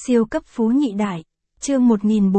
Siêu cấp phú nhị đại. Chương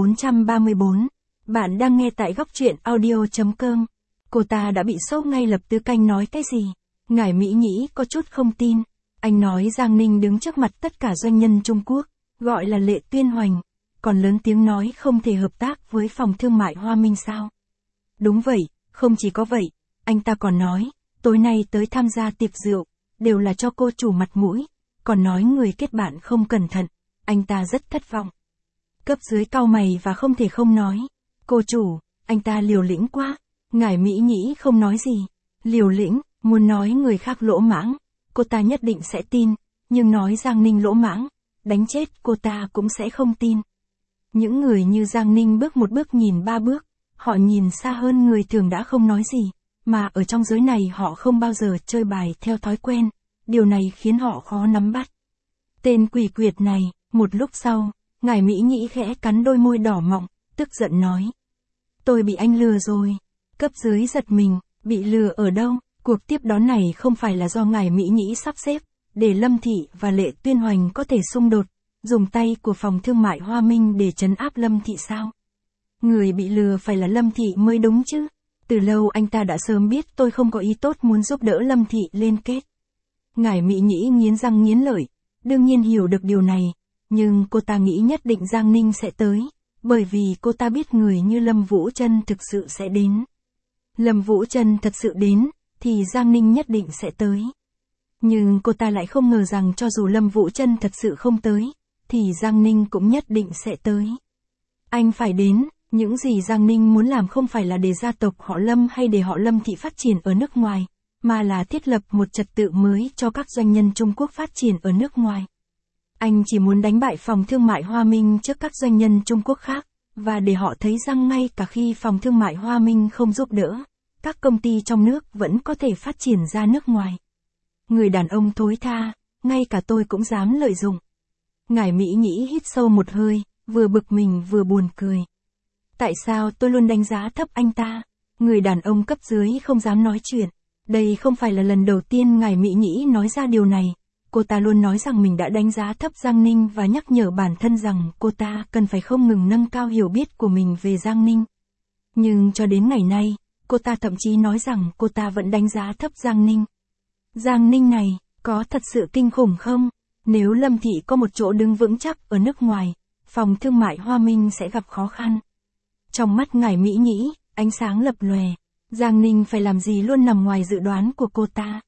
1434. Bạn đang nghe tại góc truyện audio.com. Cô ta đã bị sốc ngay lập tức. Anh nói cái gì? Ngải Mỹ Nhĩ có chút không tin. Anh nói Giang Ninh đứng trước mặt tất cả doanh nhân Trung Quốc, gọi là Lệ Tuyên Hoành, còn lớn tiếng nói không thể hợp tác với phòng thương mại Hoa Minh sao? Đúng vậy, không chỉ có vậy, anh ta còn nói, tối nay tới tham gia tiệc rượu, đều là cho cô chủ mặt mũi, còn nói người kết bạn không cẩn thận, anh ta rất thất vọng. Cấp dưới cau mày và không thể không nói, cô chủ, anh ta liều lĩnh quá. Ngải Mỹ Nhĩ không nói gì. Liều lĩnh, muốn nói người khác lỗ mãng, cô ta nhất định sẽ tin, nhưng nói Giang Ninh lỗ mãng, đánh chết cô ta cũng sẽ không tin. Những người như Giang Ninh bước một bước nhìn ba bước, họ nhìn xa hơn người thường đã không nói gì, mà ở trong giới này họ không bao giờ chơi bài theo thói quen, điều này khiến họ khó nắm bắt. Tên quỷ quyệt này, một lúc sau, Ngải Mỹ Nhĩ khẽ cắn đôi môi đỏ mọng, tức giận nói. Tôi bị anh lừa rồi. Cấp dưới giật mình, bị lừa ở đâu? Cuộc tiếp đón này không phải là do Ngải Mỹ Nhĩ sắp xếp, để Lâm Thị và Lệ Tuyên Hoành có thể xung đột, dùng tay của phòng thương mại Hoa Minh để trấn áp Lâm Thị sao? Người bị lừa phải là Lâm Thị mới đúng chứ. Từ lâu anh ta đã sớm biết tôi không có ý tốt muốn giúp đỡ Lâm Thị liên kết. Ngải Mỹ Nhĩ nghiến răng nghiến lợi, đương nhiên hiểu được điều này, nhưng cô ta nghĩ nhất định Giang Ninh sẽ tới, bởi vì cô ta biết người như Lâm Vũ Trân thực sự sẽ đến. Lâm Vũ Trân thật sự đến, thì Giang Ninh nhất định sẽ tới. Nhưng cô ta lại không ngờ rằng cho dù Lâm Vũ Trân thật sự không tới, thì Giang Ninh cũng nhất định sẽ tới. Anh phải đến, những gì Giang Ninh muốn làm không phải là để gia tộc họ Lâm hay để họ Lâm Thị phát triển ở nước ngoài, mà là thiết lập một trật tự mới cho các doanh nhân Trung Quốc phát triển ở nước ngoài. Anh chỉ muốn đánh bại phòng thương mại Hoa Minh trước các doanh nhân Trung Quốc khác, và để họ thấy rằng ngay cả khi phòng thương mại Hoa Minh không giúp đỡ, các công ty trong nước vẫn có thể phát triển ra nước ngoài. Người đàn ông thối tha, ngay cả tôi cũng dám lợi dụng. Ngải Mỹ Nhĩ hít sâu một hơi, vừa bực mình vừa buồn cười. Tại sao tôi luôn đánh giá thấp anh ta? Người đàn ông cấp dưới không dám nói chuyện. Đây không phải là lần đầu tiên Ngải Mỹ Nhĩ nói ra điều này. Cô ta luôn nói rằng mình đã đánh giá thấp Giang Ninh và nhắc nhở bản thân rằng cô ta cần phải không ngừng nâng cao hiểu biết của mình về Giang Ninh. Nhưng cho đến ngày nay, cô ta thậm chí nói rằng cô ta vẫn đánh giá thấp Giang Ninh. Giang Ninh này, có thật sự kinh khủng không? Nếu Lâm Thị có một chỗ đứng vững chắc ở nước ngoài, phòng thương mại Hoa Minh sẽ gặp khó khăn. Trong mắt Ngải Mỹ Nhĩ, ánh sáng lập lòe. Giang Ninh phải làm gì luôn nằm ngoài dự đoán của cô ta.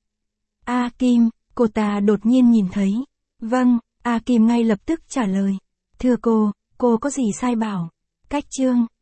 A Kim, cô ta đột nhiên nhìn thấy. Vâng, A Kim ngay lập tức trả lời. Thưa cô có gì sai bảo? Cách chương.